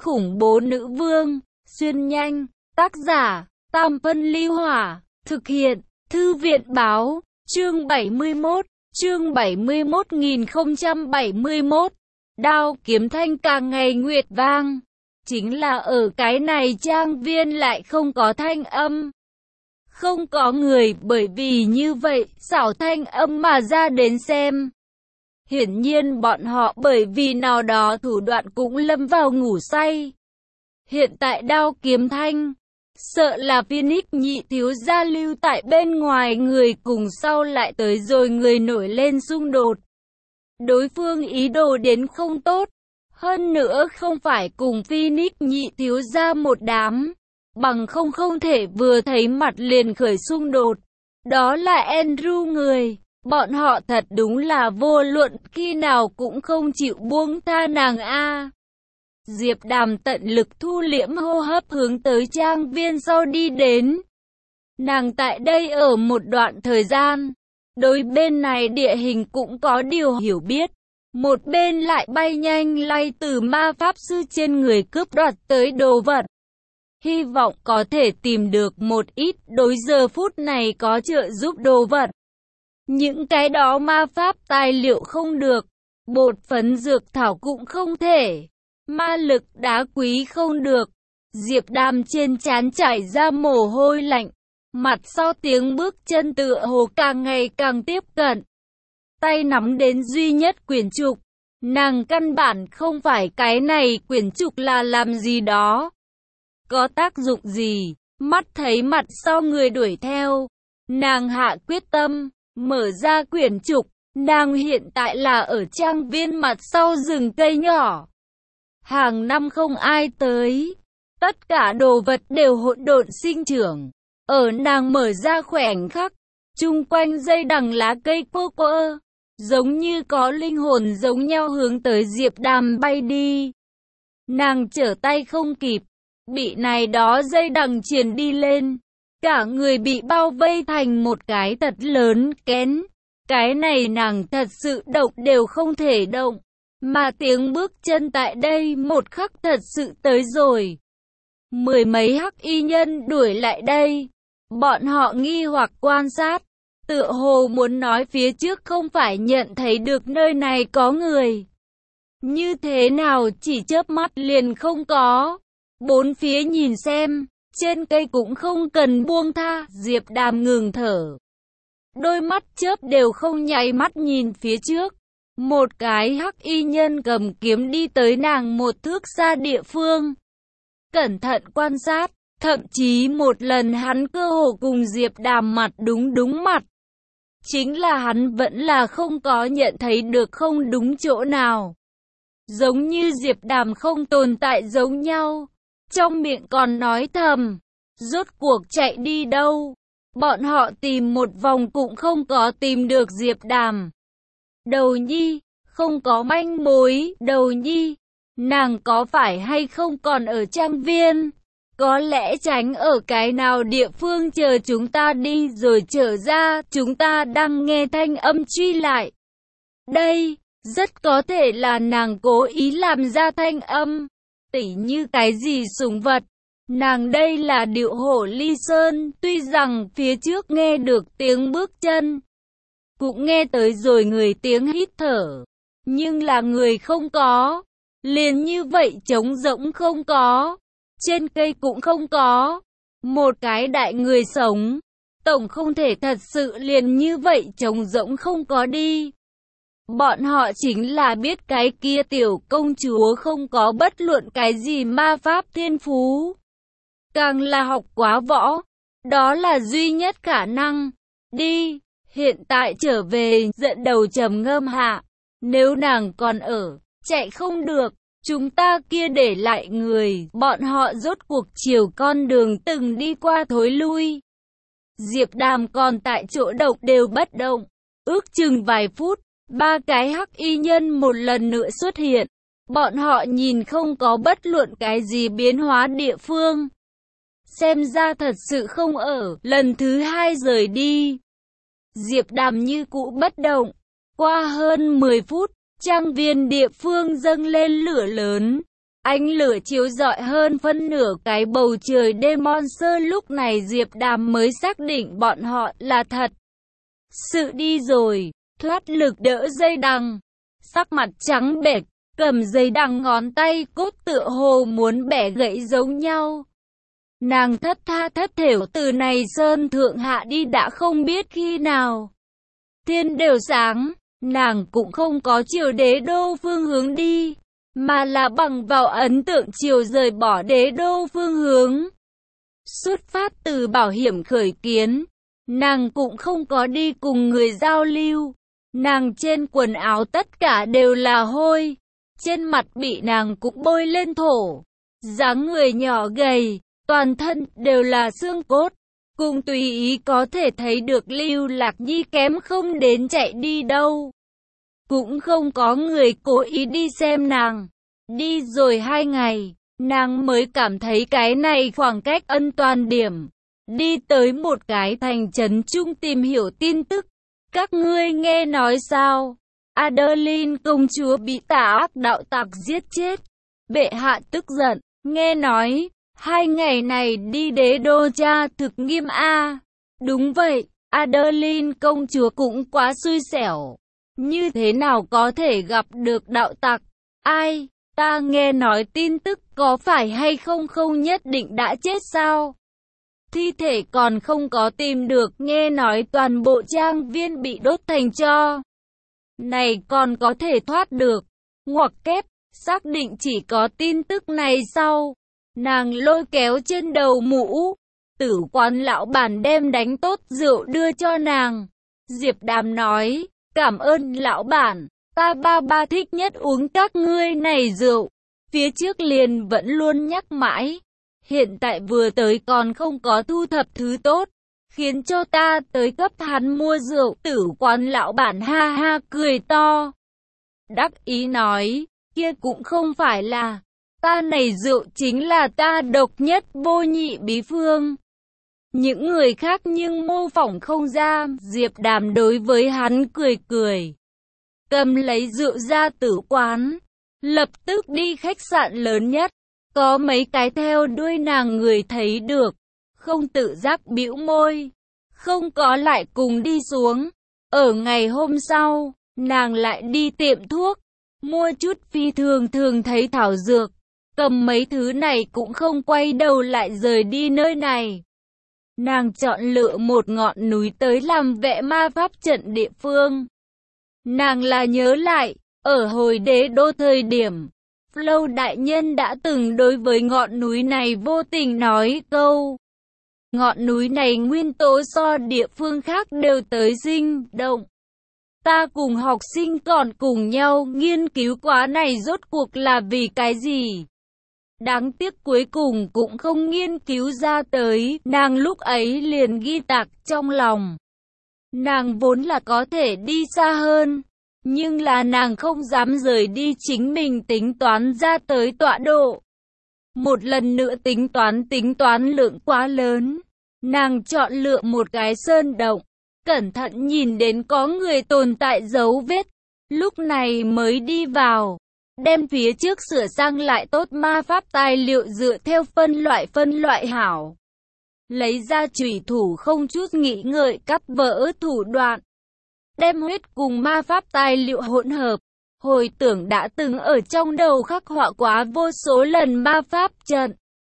khủng bố nữ vương, xuyên nhanh, tác giả, Tam Phân Ly Hỏa, thực hiện, Thư viện Báo, chương 71, chương 71.071, đao kiếm thanh càng ngày nguyệt vang. Chính là ở cái này trang viên lại không có thanh âm. Không có người, bởi vì như vậy, xảo thanh âm mà ra đến xem. Hiển nhiên bọn họ bởi vì nào đó thủ đoạn cũng lâm vào ngủ say. Hiện tại đao kiếm thanh, sợ là Phoenix nhị thiếu gia lưu tại bên ngoài người cùng sau lại tới rồi người nổi lên xung đột. Đối phương ý đồ đến không tốt, hơn nữa không phải cùng Phoenix nhị thiếu gia một đám, bằng không thể vừa thấy mặt liền khởi xung đột. Đó là Andrew người, bọn họ thật đúng là vô luận khi nào cũng không chịu buông tha nàng a. Diệp Đàm tận lực thu liễm hô hấp hướng tới trang viên sau đi đến. Nàng tại đây ở một đoạn thời gian, đối bên này địa hình cũng có điều hiểu biết. Một bên lại bay nhanh lay từ ma pháp sư trên người cướp đoạt tới đồ vật. Hy vọng có thể tìm được một ít đối giờ phút này có trợ giúp đồ vật. Những cái đó ma pháp tài liệu không được, bột phấn dược thảo cũng không thể, ma lực đá quý không được. Diệp Đàm trên trán chảy ra mồ hôi lạnh, mặt sau tiếng bước chân tựa hồ càng ngày càng tiếp cận. Tay nắm đến duy nhất quyển trục, nàng căn bản không phải cái này quyển trục là làm gì đó, có tác dụng gì. Mắt thấy mặt sau người đuổi theo, nàng hạ quyết tâm, mở ra quyển trục. Nàng hiện tại là ở trang viên mặt sau rừng cây nhỏ. Hàng năm không ai tới, tất cả đồ vật đều hỗn độn sinh trưởng. Ở nàng mở ra khoảnh khắc, chung quanh dây đằng lá cây cô quơ, giống như có linh hồn giống nhau hướng tới Diệp Đàm bay đi. Nàng trở tay không kịp, bị này đó dây đằng triền đi lên, cả người bị bao vây thành một cái thật lớn kén. Cái này nàng thật sự động đều không thể động, mà tiếng bước chân tại đây một khắc thật sự tới rồi. Mười mấy hắc y nhân đuổi lại đây, bọn họ nghi hoặc quan sát, tựa hồ muốn nói phía trước không phải nhận thấy được nơi này có người. Như thế nào chỉ chớp mắt liền không có. Bốn phía nhìn xem, trên cây cũng không cần buông tha. Diệp Đàm ngừng thở, đôi mắt chớp đều không nháy mắt nhìn phía trước. Một cái hắc y nhân cầm kiếm đi tới nàng một thước xa địa phương, cẩn thận quan sát, thậm chí một lần hắn cơ hồ cùng Diệp Đàm mặt đúng mặt. Chính là hắn vẫn là không có nhận thấy được không đúng chỗ nào, giống như Diệp Đàm không tồn tại giống nhau, trong miệng còn nói thầm, rốt cuộc chạy đi đâu. Bọn họ tìm một vòng cũng không có tìm được Diệp Đàm. Đầu nhi, không có manh mối. Đầu nhi, nàng có phải hay không còn ở trang viên? Có lẽ tránh ở cái nào địa phương chờ chúng ta đi rồi trở ra. Chúng ta đang nghe thanh âm truy lại. Đây, rất có thể là nàng cố ý làm ra thanh âm, tỉ như cái gì sủng vật. Nàng đây là điệu hổ ly sơn, tuy rằng phía trước nghe được tiếng bước chân, cũng nghe tới rồi người tiếng hít thở, nhưng là người không có, liền như vậy trống rỗng không có, trên cây cũng không có, một cái đại người sống, tổng không thể thật sự liền như vậy trống rỗng không có đi. Bọn họ chính là biết cái kia tiểu công chúa không có bất luận cái gì ma pháp thiên phú, càng là học quá võ, đó là duy nhất khả năng. Đi, hiện tại trở về. Giận đầu trầm ngâm hạ, nếu nàng còn ở, chạy không được, chúng ta kia để lại người. Bọn họ rốt cuộc chiều con đường từng đi qua thối lui. Diệp Đàm còn tại chỗ độc đều bất động, ước chừng vài phút, ba cái hắc y nhân một lần nữa xuất hiện. Bọn họ nhìn không có bất luận cái gì biến hóa địa phương, xem ra thật sự không ở. Lần thứ hai rời đi, Diệp Đàm như cũ bất động. Qua hơn 10 phút, trang viên địa phương dâng lên lửa lớn, Ánh lửa chiếu rọi hơn phân nửa cái bầu trời đêm hoang sơ, lúc này Diệp Đàm mới xác định bọn họ là thật sự đi rồi, thoát lực đỡ dây đằng, sắc mặt trắng bệch, cầm dây đằng ngón tay cốt tựa hồ muốn bẻ gãy giống nhau. Nàng thất tha thất thểu từ này sơn thượng hạ đi đã không biết khi nào. Thiên đều sáng, nàng cũng không có chiều đế đô phương hướng đi, mà là bằng vào ấn tượng chiều rời bỏ đế đô phương hướng. Xuất phát từ bảo hiểm khởi kiến, nàng cũng không có đi cùng người giao lưu. Nàng trên quần áo tất cả đều là hôi, trên mặt bị nàng cũng bôi lên thổ. Dáng người nhỏ gầy, toàn thân đều là xương cốt, cùng tùy ý có thể thấy được Lưu Lạc Nhi kém không đến chạy đi đâu. Cũng không có người cố ý đi xem nàng. Đi rồi 2 ngày, nàng mới cảm thấy cái này khoảng cách an toàn điểm. Đi tới một cái thành trấn trung tìm hiểu tin tức. Các ngươi nghe nói sao? Adeline công chúa bị tà ác đạo tặc giết chết. Bệ hạ tức giận, nghe nói 2 ngày này đi đế đô tra thực nghiêm a. Đúng vậy, Adeline công chúa cũng quá xui xẻo. Như thế nào có thể gặp được đạo tặc? Ai? Ta nghe nói tin tức có phải hay không không nhất định đã chết sao? Thi thể còn không có tìm được, nghe nói toàn bộ trang viên bị đốt thành tro. Này còn có thể thoát được. Ngoặc kép, xác định chỉ có tin tức này sau. Nàng lôi kéo trên đầu mũ. Tử quán lão bản đem đánh tốt rượu đưa cho nàng. Diệp Đàm nói, cảm ơn lão bản, ta ba thích nhất uống các ngươi này rượu. Phía trước liền vẫn luôn nhắc mãi. Hiện tại vừa tới còn không có thu thập thứ tốt, khiến cho ta tới cấp hắn mua rượu. Tử quán lão bản ha ha cười to. Đắc ý nói, kia cũng không phải là, ta này rượu chính là ta độc nhất vô nhị bí phương. Những người khác nhưng mô phỏng không ra. Diệp Đàm đối với hắn cười cười, cầm lấy rượu ra tử quán, lập tức đi khách sạn lớn nhất. Có mấy cái theo đuôi nàng người thấy được, không tự giác bĩu môi, không có lại cùng đi xuống. Ở ngày hôm sau, nàng lại đi tiệm thuốc, mua chút phi thường thấy thảo dược, cầm mấy thứ này cũng không quay đầu lại rời đi nơi này. Nàng chọn lựa một ngọn núi tới làm vẽ ma pháp trận địa phương. Nàng là nhớ lại, ở hồi đế đô thời điểm, Lâu đại nhân đã từng đối với ngọn núi này vô tình nói câu. Ngọn núi này nguyên tố so địa phương khác đều tới sinh động. Ta cùng học sinh còn cùng nhau nghiên cứu quá này rốt cuộc là vì cái gì. Đáng tiếc cuối cùng cũng không nghiên cứu ra tới. Nàng lúc ấy liền ghi tạc trong lòng. Nàng vốn là có thể đi xa hơn, nhưng là nàng không dám rời đi chính mình tính toán ra tới tọa độ. Một lần nữa tính toán lượng quá lớn. Nàng chọn lựa một cái sơn động, cẩn thận nhìn đến có người tồn tại dấu vết. Lúc này mới đi vào, đem phía trước sửa sang lại tốt ma pháp tài liệu dựa theo phân loại hảo. Lấy ra chủy thủ không chút nghĩ ngợi cắt vỡ thủ đoạn. Đem huyết cùng ma pháp tài liệu hỗn hợp, hồi tưởng đã từng ở trong đầu khắc họa quá vô số lần ma pháp trận.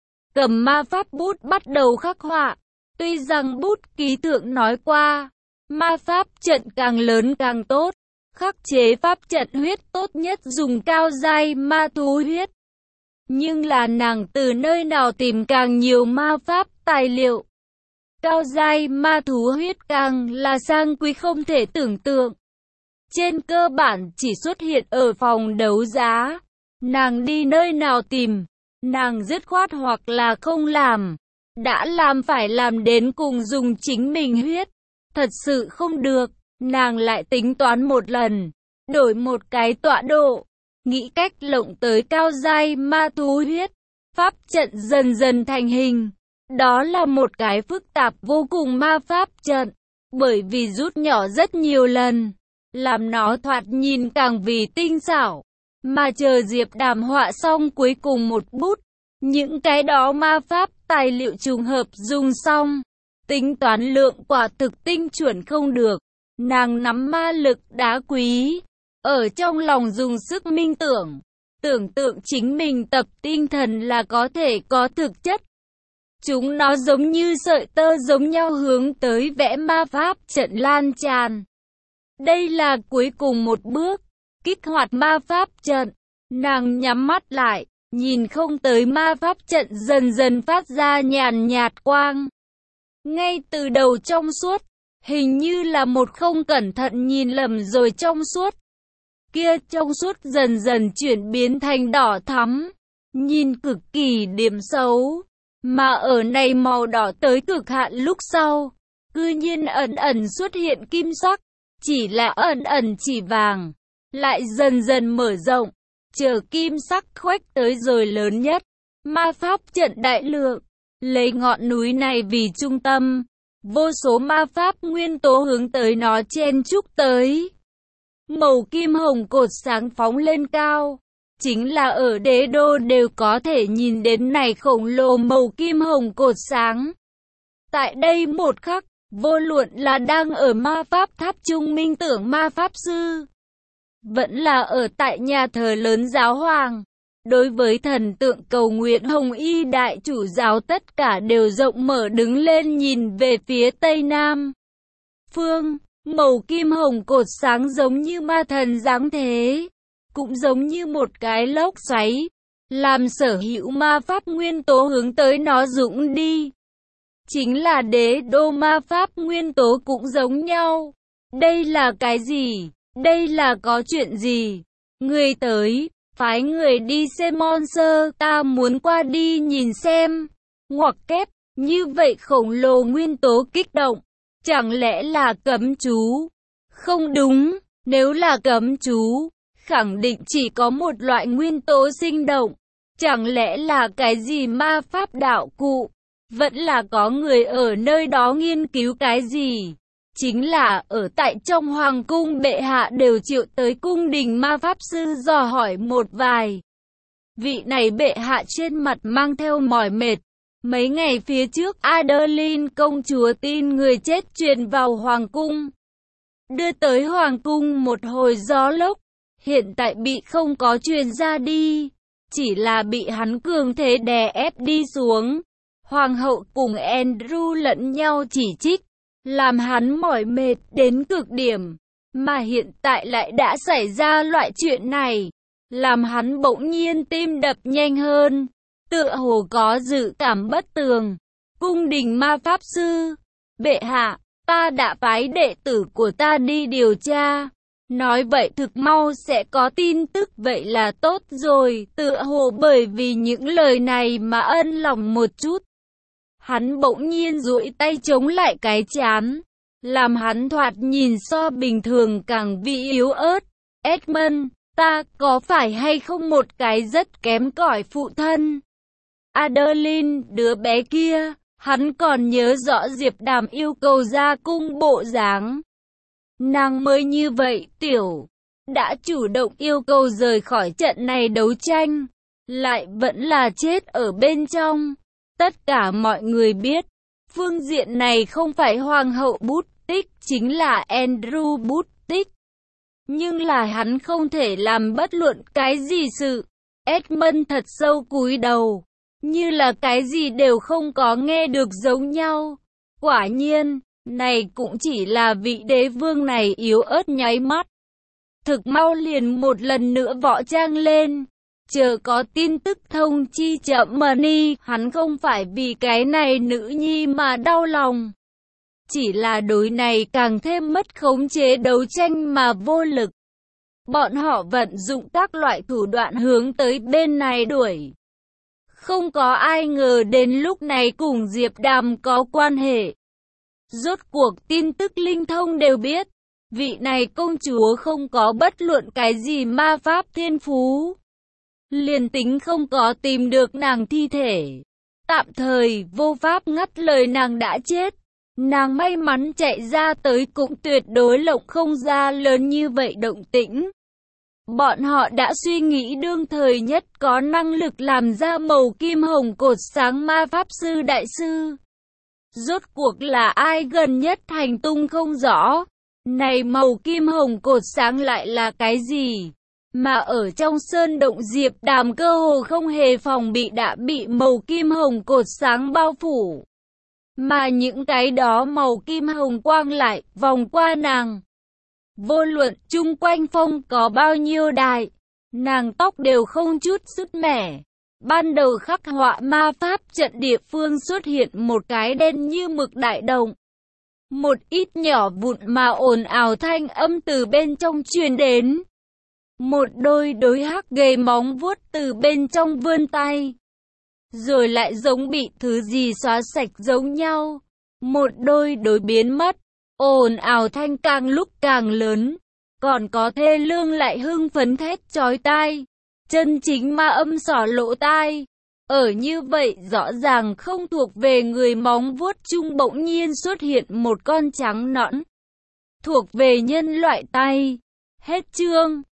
Cầm ma pháp bút bắt đầu khắc họa, tuy rằng bút ký thượng nói qua, ma pháp trận càng lớn càng tốt, khắc chế pháp trận huyết tốt nhất dùng cao giai ma thú huyết. Nhưng là nàng từ nơi nào tìm càng nhiều ma pháp tài liệu? Cao giai ma thú huyết càng là sang quý không thể tưởng tượng. Trên cơ bản chỉ xuất hiện ở phòng đấu giá. Nàng đi nơi nào tìm? Nàng dứt khoát hoặc là không làm. Đã làm phải làm đến cùng dùng chính mình huyết. Thật sự không được, nàng lại tính toán một lần. Đổi một cái tọa độ. Nghĩ cách lộng tới cao giai ma thú huyết. Pháp trận dần dần thành hình. Đó là một cái phức tạp vô cùng ma pháp trận, bởi vì rút nhỏ rất nhiều lần, làm nó thoạt nhìn càng vì tinh xảo. mà chờ Diệp Đàm họa xong cuối cùng một bút. Những cái đó ma pháp tài liệu trùng hợp dùng xong, tính toán lượng quả thực tinh chuẩn không được. Nàng nắm ma lực đá quý, ở trong lòng dùng sức minh tưởng, tưởng tượng chính mình tập tinh thần là có thể có thực chất. Chúng nó giống như sợi tơ giống nhau hướng tới vẽ ma pháp trận lan tràn. Đây là cuối cùng một bước, kích hoạt ma pháp trận. Nàng nhắm mắt lại, nhìn không tới ma pháp trận dần dần phát ra nhàn nhạt quang. Ngay từ đầu trong suốt, hình như là một không cẩn thận nhìn lầm rồi trong suốt. Kia trong suốt dần dần chuyển biến thành đỏ thắm, nhìn cực kỳ điểm xấu. Mà ở này màu đỏ tới cực hạn lúc sau, cư nhiên ẩn ẩn xuất hiện kim sắc, chỉ là ẩn ẩn chỉ vàng, lại dần dần mở rộng, chờ kim sắc khuếch tới rồi lớn nhất. Ma pháp trận đại lượng, lấy ngọn núi này vì trung tâm, vô số ma pháp nguyên tố hướng tới nó chen chúc tới. Màu kim hồng cột sáng phóng lên cao, chính là ở đế đô đều có thể nhìn đến này khổng lồ màu kim hồng cột sáng. Tại đây một khắc, vô luận là đang ở ma pháp tháp trung minh tưởng ma pháp sư, vẫn là ở tại nhà thờ lớn giáo hoàng, đối với thần tượng cầu nguyện Hồng Y đại chủ giáo tất cả đều rộng mở đứng lên nhìn về phía tây nam phương. Màu kim hồng cột sáng giống như ma thần giáng thế, cũng giống như một cái lốc xoáy, làm sở hữu ma pháp nguyên tố hướng tới nó dũng đi. Chính là đế đô ma pháp nguyên tố cũng giống nhau. Đây là cái gì? Đây là có chuyện gì? Người tới, phái người đi xem monster, ta muốn qua đi nhìn xem. Ngoặc kép, như vậy khổng lồ nguyên tố kích động. Chẳng lẽ là cấm chú? Không đúng, nếu là cấm chú, khẳng định chỉ có một loại nguyên tố sinh động. Chẳng lẽ là cái gì ma pháp đạo cụ? Vẫn là có người ở nơi đó nghiên cứu cái gì? Chính là ở tại trong hoàng cung bệ hạ đều triệu tới cung đình ma pháp sư dò hỏi một vài. Vị này bệ hạ trên mặt mang theo mỏi mệt. Mấy ngày phía trước Adeline công chúa tin người chết truyền vào hoàng cung, đưa tới hoàng cung một hồi gió lốc. Hiện tại bị không có truyền ra đi, chỉ là bị hắn cường thế đè ép đi xuống. Hoàng hậu cùng Andrew lẫn nhau chỉ trích, làm hắn mỏi mệt đến cực điểm. Mà hiện tại lại đã xảy ra loại chuyện này, làm hắn bỗng nhiên tim đập nhanh hơn, tựa hồ có dự cảm bất tường. Cung đình ma pháp sư, bệ hạ, ta đã phái đệ tử của ta đi điều tra. Nói vậy thực mau sẽ có tin tức, vậy là tốt rồi. Tựa hồ bởi vì những lời này mà ân lòng một chút. Hắn bỗng nhiên duỗi tay chống lại cái trán, làm hắn thoạt nhìn so bình thường càng vị yếu ớt. Edmund, ta có phải hay không một cái rất kém cỏi phụ thân? Adeline, đứa bé kia, hắn còn nhớ rõ Diệp Đàm yêu cầu ra cung bộ dáng. Nàng mới như vậy tiểu, đã chủ động yêu cầu rời khỏi trận này đấu tranh, lại vẫn là chết ở bên trong. Tất cả mọi người biết, phương diện này không phải hoàng hậu bút tích, chính là Andrew bút tích. Nhưng là hắn không thể làm bất luận cái gì sự. Edmund thật sâu cúi đầu, như là cái gì đều không có nghe được giống nhau. Quả nhiên, này cũng chỉ là vị đế vương này yếu ớt nháy mắt. Thực mau liền một lần nữa võ trang lên. Chờ có tin tức thông chi chậm Mani, hắn không phải vì cái này nữ nhi mà đau lòng. Chỉ là đối này càng thêm mất khống chế đấu tranh mà vô lực. Bọn họ vận dụng các loại thủ đoạn hướng tới bên này đuổi. Không có ai ngờ đến lúc này cùng Diệp Đàm có quan hệ. Rốt cuộc tin tức linh thông đều biết, vị này công chúa không có bất luận cái gì ma pháp thiên phú. Liền tính không có tìm được nàng thi thể, tạm thời vô pháp ngắt lời nàng đã chết. Nàng may mắn chạy ra tới cũng tuyệt đối lộng không ra lớn như vậy động tĩnh. Bọn họ đã suy nghĩ đương thời nhất có năng lực làm ra màu kim hồng cột sáng ma pháp sư đại sư. Rốt cuộc là ai gần nhất hành tung không rõ. Này màu kim hồng cột sáng lại là cái gì? Mà ở trong sơn động Diệp Đàm cơ hồ không hề phòng bị đã bị màu kim hồng cột sáng bao phủ. Mà những cái đó màu kim hồng quang lại vòng qua nàng. Vô luận chung quanh phong có bao nhiêu đại, nàng tóc đều không chút sứt mẻ. Ban đầu khắc họa ma pháp trận địa phương xuất hiện một cái đen như mực đại động. Một ít nhỏ vụn mà ồn ào thanh âm từ bên trong truyền đến. Một đôi đối hắc gầy móng vuốt từ bên trong vươn tay. Rồi lại giống bị thứ gì xóa sạch giống nhau. Một đôi đối biến mất. Ồn ào thanh càng lúc càng lớn. Còn có thê lương lại hưng phấn thét chói tai. Chân chính ma âm xỏ lỗ tai. Ở như vậy rõ ràng không thuộc về người móng vuốt chung bỗng nhiên xuất hiện một con trắng nõn. Thuộc về nhân loại tay. Hết chương.